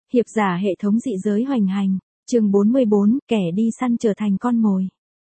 Hiệp giả hệ thống dị giới hoành hành, chương 44, kẻ đi săn trở thành con mồi.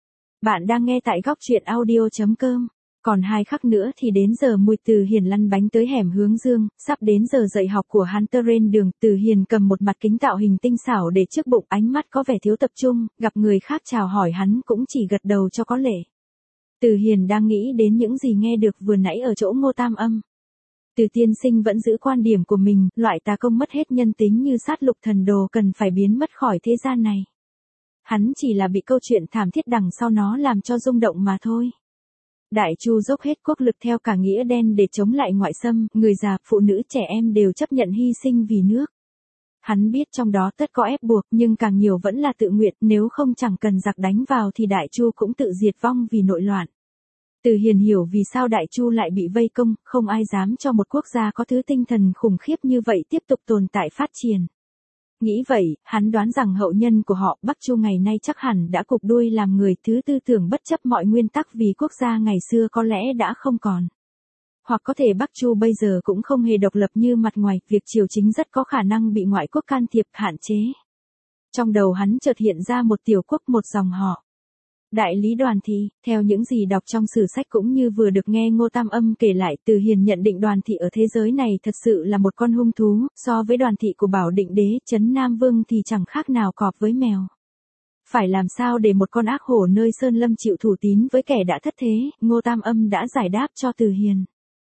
Bạn đang nghe tại góc truyện audio.com. Còn 2 khắc nữa thì đến giờ Mùi Từ Hiền lăn bánh tới hẻm hướng dương, sắp đến giờ dạy học của hắn trên đường. Từ Hiền cầm một mặt kính tạo hình tinh xảo để trước bụng, ánh mắt có vẻ thiếu tập trung, gặp người khác chào hỏi hắn cũng chỉ gật đầu cho có lệ. Từ Hiền đang nghĩ đến những gì nghe được vừa nãy ở chỗ Ngô Tam Âm. Từ tiên sinh vẫn giữ quan điểm của mình, loại tà công mất hết nhân tính như sát lục thần đồ cần phải biến mất khỏi thế gian này. Hắn chỉ là bị câu chuyện thảm thiết đằng sau nó làm cho rung động mà thôi. Đại Chu dốc hết quốc lực theo cả nghĩa đen để chống lại ngoại xâm, người già, phụ nữ, trẻ em đều chấp nhận hy sinh vì nước. Hắn biết trong đó tất có ép buộc, nhưng càng nhiều vẫn là tự nguyện, nếu không chẳng cần giặc đánh vào thì Đại Chu cũng tự diệt vong vì nội loạn. Từ Hiền hiểu vì sao Đại Chu lại bị vây công, không ai dám cho một quốc gia có thứ tinh thần khủng khiếp như vậy tiếp tục tồn tại phát triển. Nghĩ vậy, hắn đoán rằng hậu nhân của họ, Bắc Chu ngày nay chắc hẳn đã cụp đuôi làm người thứ tư tưởng bất chấp mọi nguyên tắc vì quốc gia ngày xưa có lẽ đã không còn. Hoặc có thể Bắc Chu bây giờ cũng không hề độc lập như mặt ngoài, việc triều chính rất có khả năng bị ngoại quốc can thiệp, hạn chế. Trong đầu hắn chợt hiện ra một tiểu quốc, một dòng họ. Đại lý Đoàn Thị, theo những gì đọc trong sử sách cũng như vừa được nghe Ngô Tam Âm kể lại, Từ Hiền nhận định Đoàn Thị ở thế giới này thật sự là một con hung thú, so với Đoàn Thị của Bảo Định Đế, Trấn Nam Vương thì chẳng khác nào cọp với mèo. Phải làm sao để một con ác hổ nơi sơn lâm chịu thủ tín với kẻ đã thất thế, Ngô Tam Âm đã giải đáp cho Từ Hiền.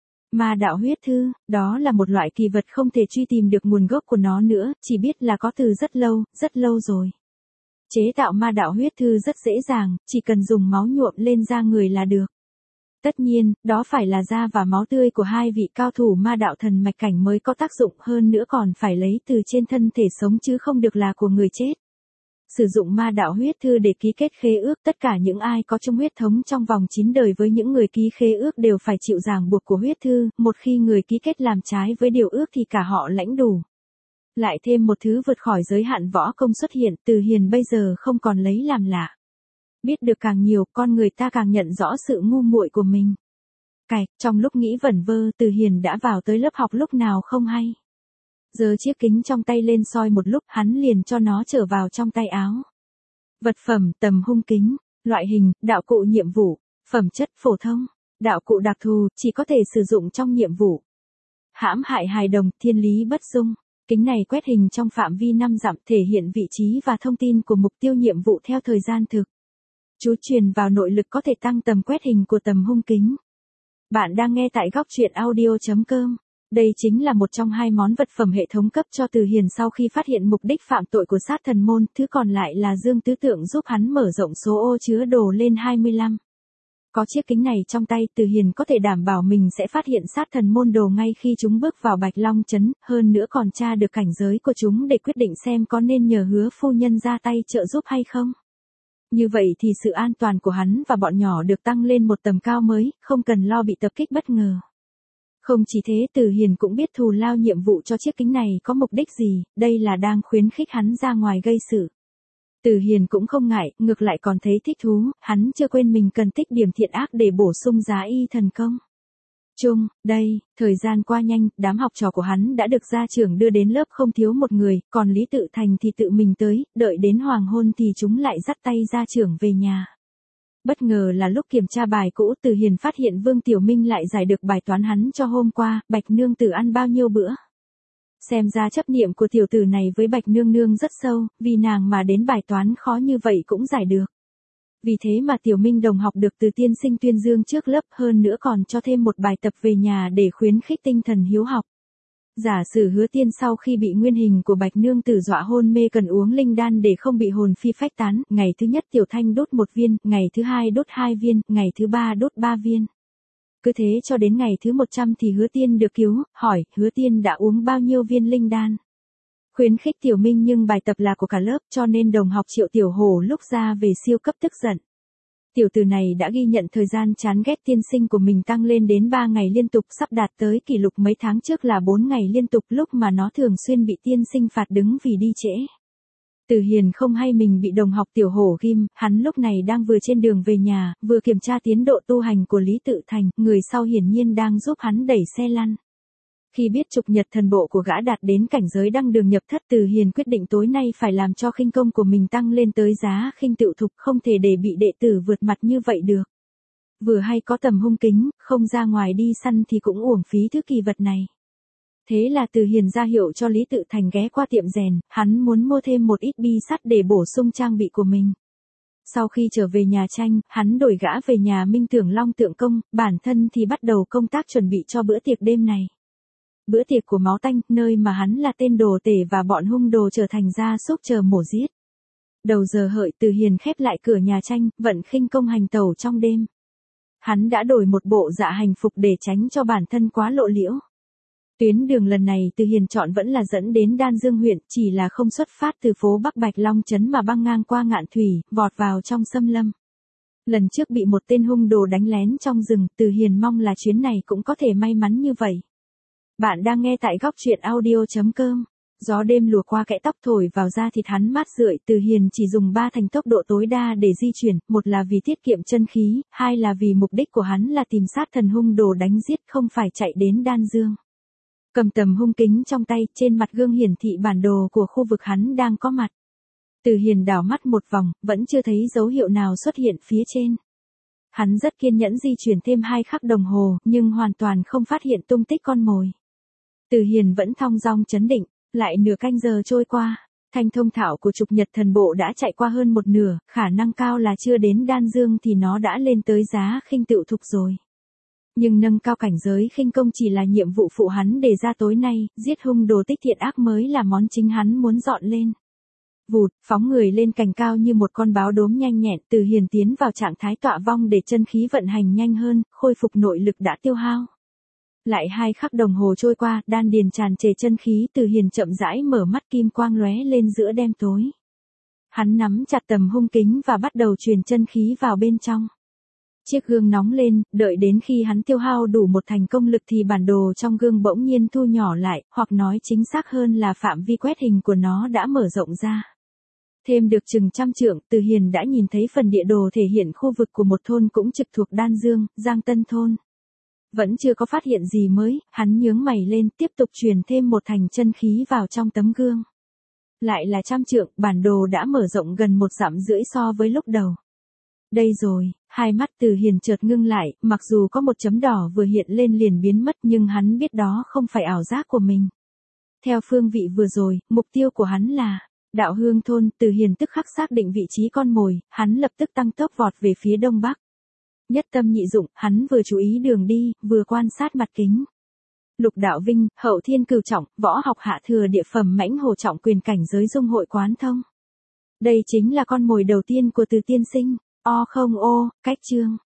Ma đạo huyết thư, đó là một loại kỳ vật không thể truy tìm được nguồn gốc của nó nữa, chỉ biết là có từ rất lâu rồi. Chế tạo ma đạo huyết thư rất dễ dàng, chỉ cần dùng máu nhuộm lên da người là được. Tất nhiên, đó phải là da và máu tươi của 2 vị cao thủ ma đạo thần mạch cảnh mới có tác dụng, hơn nữa còn phải lấy từ trên thân thể sống chứ không được là của người chết. Sử dụng ma đạo huyết thư để ký kết khế ước, tất cả những ai có chung huyết thống trong vòng 9 đời với những người ký khế ước đều phải chịu ràng buộc của huyết thư, một khi người ký kết làm trái với điều ước thì cả họ lãnh đủ. Lại thêm một thứ vượt khỏi giới hạn võ công xuất hiện, Từ Hiền bây giờ không còn lấy làm lạ. Biết được càng nhiều, con người ta càng nhận rõ sự ngu muội của mình. Trong lúc nghĩ vẩn vơ, Từ Hiền đã vào tới lớp học lúc nào không hay. Giơ chiếc kính trong tay lên soi một lúc, hắn liền cho nó trở vào trong tay áo. Vật phẩm, tầm hung kính. Loại hình, đạo cụ nhiệm vụ. Phẩm chất, phổ thông. Đạo cụ đặc thù, chỉ có thể sử dụng trong nhiệm vụ. Hãm hại hài đồng, thiên lý bất dung. Kính này quét hình trong phạm vi 5 dặm, thể hiện vị trí và thông tin của mục tiêu nhiệm vụ theo thời gian thực. Chú truyền vào nội lực có thể tăng tầm quét hình của tầm hung kính. Bạn đang nghe tại góc truyện audio.com. Đây chính là một trong 2 món vật phẩm hệ thống cấp cho Từ Hiền sau khi phát hiện mục đích phạm tội của sát thần môn, thứ còn lại là Dương Tứ Tượng giúp hắn mở rộng số ô chứa đồ lên 25. Có chiếc kính này trong tay, Từ Hiền có thể đảm bảo mình sẽ phát hiện sát thần môn đồ ngay khi chúng bước vào Bạch Long Trấn, hơn nữa còn tra được cảnh giới của chúng để quyết định xem có nên nhờ Hứa phu nhân ra tay trợ giúp hay không. Như vậy thì sự an toàn của hắn và bọn nhỏ được tăng lên một tầm cao mới, không cần lo bị tập kích bất ngờ. Không chỉ thế, Từ Hiền cũng biết thù lao nhiệm vụ cho chiếc kính này có mục đích gì, đây là đang khuyến khích hắn ra ngoài gây sự. Từ Hiền cũng không ngại, ngược lại còn thấy thích thú, hắn chưa quên mình cần tích điểm thiện ác để bổ sung giá y thần công. Thời gian qua nhanh, đám học trò của hắn đã được gia trưởng đưa đến lớp không thiếu một người, còn Lý Tự Thành thì tự mình tới, đợi đến hoàng hôn thì chúng lại dắt tay gia trưởng về nhà. Bất ngờ là lúc kiểm tra bài cũ, Từ Hiền phát hiện Vương Tiểu Minh lại giải được bài toán hắn cho hôm qua, Bạch Nương Tử ăn bao nhiêu bữa. Xem ra chấp niệm của tiểu tử này với Bạch Nương Nương rất sâu, vì nàng mà đến bài toán khó như vậy cũng giải được. Vì thế mà Tiểu Minh đồng học được từ tiên sinh tuyên dương trước lớp, hơn nữa còn cho thêm một bài tập về nhà để khuyến khích tinh thần hiếu học. Giả sử Hứa Tiên sau khi bị nguyên hình của Bạch Nương Tử dọa hôn mê cần uống linh đan để không bị hồn phi phách tán, ngày thứ nhất Tiểu Thanh đốt 1 viên, ngày thứ 2 đốt 2 viên, ngày thứ 3 đốt 3 viên. Cứ thế cho đến ngày thứ 100 thì Hứa Tiên được cứu, hỏi, Hứa Tiên đã uống bao nhiêu viên linh đan? Khuyến khích Tiểu Minh nhưng bài tập là của cả lớp cho nên đồng học Triệu Tiểu Hổ lúc ra về siêu cấp tức giận. Tiểu tử này đã ghi nhận thời gian chán ghét tiên sinh của mình tăng lên đến 3 ngày liên tục, sắp đạt tới kỷ lục mấy tháng trước là 4 ngày liên tục, lúc mà nó thường xuyên bị tiên sinh phạt đứng vì đi trễ. Từ Hiền không hay mình bị đồng học Tiểu Hổ ghim, hắn lúc này đang vừa trên đường về nhà, vừa kiểm tra tiến độ tu hành của Lý Tự Thành, người sau hiển nhiên đang giúp hắn đẩy xe lăn. Khi biết trục nhật thần bộ của gã đạt đến cảnh giới đăng đường nhập thất, Từ Hiền quyết định tối nay phải làm cho khinh công của mình tăng lên tới giá khinh tựu thục, không thể để bị đệ tử vượt mặt như vậy được. Vừa hay có tầm hung kính, không ra ngoài đi săn thì cũng uổng phí thứ kỳ vật này. Thế là Từ Hiền ra hiệu cho Lý Tự Thành ghé qua tiệm rèn, hắn muốn mua thêm một ít bi sắt để bổ sung trang bị của mình. Sau khi trở về nhà Tranh, hắn đổi gã về nhà Minh Tưởng Long Tượng Công, bản thân thì bắt đầu công tác chuẩn bị cho bữa tiệc đêm này. Bữa tiệc của máu tanh, nơi mà hắn là tên đồ tể và bọn hung đồ trở thành gia súc chờ mổ giết. Đầu giờ hợi, Từ Hiền khép lại cửa nhà Tranh, vận khinh công hành tẩu trong đêm. Hắn đã đổi một bộ dạ hành phục để tránh cho bản thân quá lộ liễu. Tuyến đường lần này Từ Hiền chọn vẫn là dẫn đến Đan Dương huyện, chỉ là không xuất phát từ phố Bắc Bạch Long trấn mà băng ngang qua Ngạn Thủy, vọt vào trong xâm lâm. Lần trước bị một tên hung đồ đánh lén trong rừng, Từ Hiền mong là chuyến này cũng có thể may mắn như vậy. Bạn đang nghe tại góc truyện audio.com. Gió đêm lùa qua kẽ tóc thổi vào da thịt hắn mát rượi, Từ Hiền chỉ dùng 3 thành tốc độ tối đa để di chuyển, một là vì tiết kiệm chân khí, hai là vì mục đích của hắn là tìm sát thần hung đồ đánh giết, không phải chạy đến Đan Dương. Cầm tầm hung kính trong tay, trên mặt gương hiển thị bản đồ của khu vực hắn đang có mặt. Từ Hiền đảo mắt một vòng, vẫn chưa thấy dấu hiệu nào xuất hiện phía trên. Hắn rất kiên nhẫn di chuyển thêm 2 khắc đồng hồ, nhưng hoàn toàn không phát hiện tung tích con mồi. Từ Hiền vẫn thong dong chấn định, lại nửa canh giờ trôi qua, thanh thông thạo của trục nhật thần bộ đã chạy qua hơn một nửa, khả năng cao là chưa đến Đan Dương thì nó đã lên tới giá khinh tựu thục rồi. Nhưng nâng cao cảnh giới khinh công chỉ là nhiệm vụ phụ hắn đề ra tối nay, giết hung đồ tích thiện ác mới là món chính hắn muốn dọn lên. Vụt, phóng người lên cành cao như một con báo đốm nhanh nhẹn, Từ Hiền tiến vào trạng thái tọa vong để chân khí vận hành nhanh hơn, khôi phục nội lực đã tiêu hao. Lại 2 khắc đồng hồ trôi qua, đan điền tràn trề chân khí, Từ Hiền chậm rãi mở mắt, kim quang lóe lên giữa đêm tối. Hắn nắm chặt tầm hung kính và bắt đầu truyền chân khí vào bên trong. Chiếc gương nóng lên, đợi đến khi hắn tiêu hao đủ một thành công lực thì bản đồ trong gương bỗng nhiên thu nhỏ lại, hoặc nói chính xác hơn là phạm vi quét hình của nó đã mở rộng ra. Thêm được chừng 100 trượng, Từ Hiền đã nhìn thấy phần địa đồ thể hiện khu vực của một thôn cũng trực thuộc Đan Dương, Giang Tân Thôn. Vẫn chưa có phát hiện gì mới, hắn nhướng mày lên, tiếp tục truyền thêm một thành chân khí vào trong tấm gương. Lại là 100 trượng, bản đồ đã mở rộng gần 1,5 dặm so với lúc đầu. Đây rồi, hai mắt Từ Hiền chợt ngưng lại, mặc dù có một chấm đỏ vừa hiện lên liền biến mất nhưng hắn biết đó không phải ảo giác của mình. Theo phương vị vừa rồi, mục tiêu của hắn là Đạo Hương Thôn. Từ Hiền tức khắc xác định vị trí con mồi, hắn lập tức tăng tốc vọt về phía đông bắc. Nhất tâm nhị dụng, hắn vừa chú ý đường đi, vừa quan sát mặt kính. Lục đạo vinh, hậu thiên cửu trọng, võ học hạ thừa địa phẩm mãnh hồ trọng quyền cảnh giới dung hội quán thông. Đây chính là con mồi đầu tiên của Từ tiên sinh. O không ô, cách chương.